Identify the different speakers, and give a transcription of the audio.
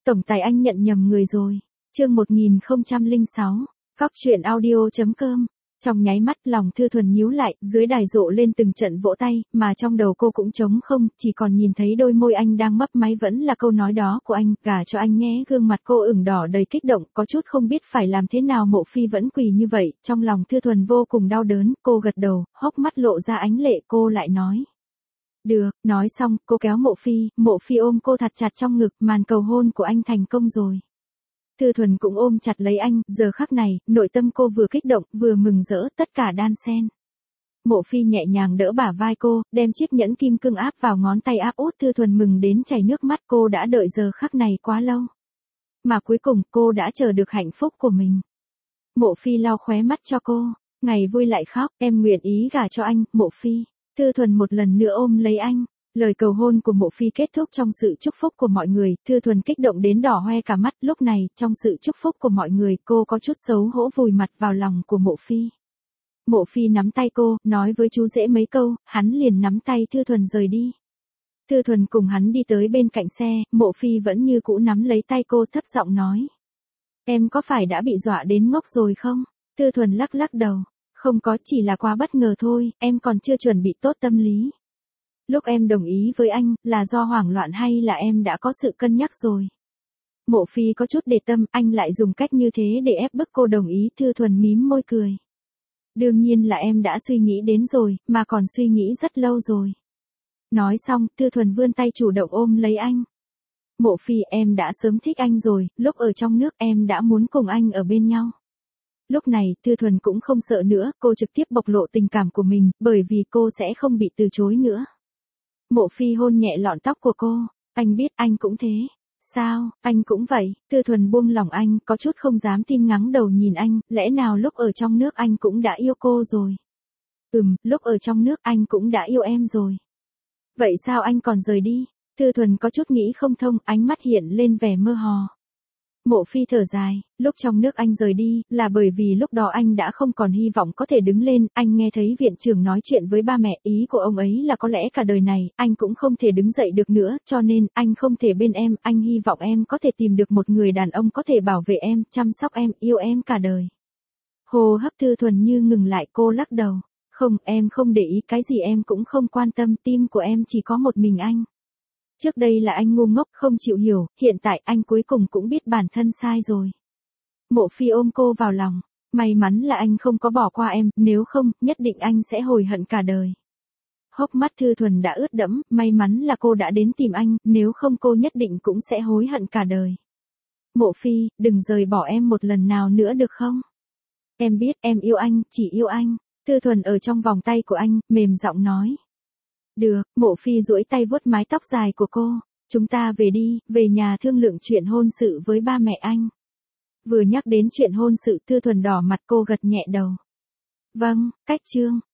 Speaker 1: Tổng tài anh nhận nhầm người rồi. Chương 1006. Góc truyện audio.com. Trong nháy mắt lòng Thư Thuần nhíu lại, dưới đài rộ lên từng trận vỗ tay, mà trong đầu cô cũng trống không, chỉ còn nhìn thấy đôi môi anh đang mấp máy vẫn là câu nói đó của anh, gả cho anh nhé. Gương mặt cô ửng đỏ đầy kích động, có chút không biết phải làm thế nào. Mộ Phi vẫn quỳ như vậy, trong lòng Thư Thuần vô cùng đau đớn, cô gật đầu, hốc mắt lộ ra ánh lệ, cô lại nói. Được, nói xong, cô kéo Mộ Phi ôm cô thật chặt trong ngực, màn cầu hôn của anh thành công rồi. Thư Thuần cũng ôm chặt lấy anh, giờ khắc này, nội tâm cô vừa kích động, vừa mừng rỡ, tất cả đan xen. Mộ Phi nhẹ nhàng đỡ bả vai cô, đem chiếc nhẫn kim cương áp vào ngón tay áp út. Thư Thuần mừng đến chảy nước mắt, cô đã đợi giờ khắc này quá lâu. Mà cuối cùng, cô đã chờ được hạnh phúc của mình. Mộ Phi lau khóe mắt cho cô, ngày vui lại khóc, em nguyện ý gả cho anh, Mộ Phi. Thư Thuần một lần nữa ôm lấy anh. Lời cầu hôn của Mộ Phi kết thúc trong sự chúc phúc của mọi người, Thư Thuần kích động đến đỏ hoe cả mắt. Lúc này, trong sự chúc phúc của mọi người, cô có chút xấu hổ vùi mặt vào lòng của Mộ Phi. Mộ Phi nắm tay cô, nói với chú rể mấy câu, hắn liền nắm tay Thư Thuần rời đi. Thư Thuần cùng hắn đi tới bên cạnh xe, Mộ Phi vẫn như cũ nắm lấy tay cô, thấp giọng nói. Em có phải đã bị dọa đến ngốc rồi không? Thư Thuần lắc lắc đầu. Không có, chỉ là quá bất ngờ thôi, em còn chưa chuẩn bị tốt tâm lý. Lúc em đồng ý với anh, là do hoảng loạn hay là em đã có sự cân nhắc rồi? Mộ Phi có chút để tâm, anh lại dùng cách như thế để ép bức cô đồng ý. Thư Thuần mím môi cười. Đương nhiên là em đã suy nghĩ đến rồi, mà còn suy nghĩ rất lâu rồi. Nói xong, Thư Thuần vươn tay chủ động ôm lấy anh. Mộ Phi, em đã sớm thích anh rồi, lúc ở trong nước em đã muốn cùng anh ở bên nhau. Lúc này, Thư Thuần cũng không sợ nữa, cô trực tiếp bộc lộ tình cảm của mình, bởi vì cô sẽ không bị từ chối nữa. Mộ Phi hôn nhẹ lọn tóc của cô, anh biết anh cũng thế. Sao, anh cũng vậy? Thư Thuần buông lòng anh, có chút không dám tin, ngẩng đầu nhìn anh, lẽ nào lúc ở trong nước anh cũng đã yêu cô rồi? Lúc ở trong nước anh cũng đã yêu em rồi. Vậy sao anh còn rời đi? Thư Thuần có chút nghĩ không thông, ánh mắt hiện lên vẻ mơ hồ. Mộ Phi thở dài, lúc trong nước anh rời đi, là bởi vì lúc đó anh đã không còn hy vọng có thể đứng lên. Anh nghe thấy viện trưởng nói chuyện với ba mẹ, ý của ông ấy là có lẽ cả đời này, anh cũng không thể đứng dậy được nữa, cho nên, anh không thể bên em, anh hy vọng em có thể tìm được một người đàn ông có thể bảo vệ em, chăm sóc em, yêu em cả đời. Hô hấp Thư Thuần như ngừng lại, cô lắc đầu. Không, em không để ý, cái gì em cũng không quan tâm, tim của em chỉ có một mình anh. Trước đây là anh ngu ngốc không chịu hiểu, hiện tại anh cuối cùng cũng biết bản thân sai rồi. Mộ Phi ôm cô vào lòng, may mắn là anh không có bỏ qua em, nếu không, nhất định anh sẽ hối hận cả đời. Hốc mắt Thư Thuần đã ướt đẫm, may mắn là cô đã đến tìm anh, nếu không cô nhất định cũng sẽ hối hận cả đời. Mộ Phi, đừng rời bỏ em một lần nào nữa được không? Em biết em yêu anh, chỉ yêu anh. Thư Thuần ở trong vòng tay của anh, mềm giọng nói. Được, Mộ Phi duỗi tay vuốt mái tóc dài của cô. Chúng ta về đi, về nhà thương lượng chuyện hôn sự với ba mẹ anh. Vừa nhắc đến chuyện hôn sự, Thư Thuần đỏ mặt, cô gật nhẹ đầu. Vâng, cách chương.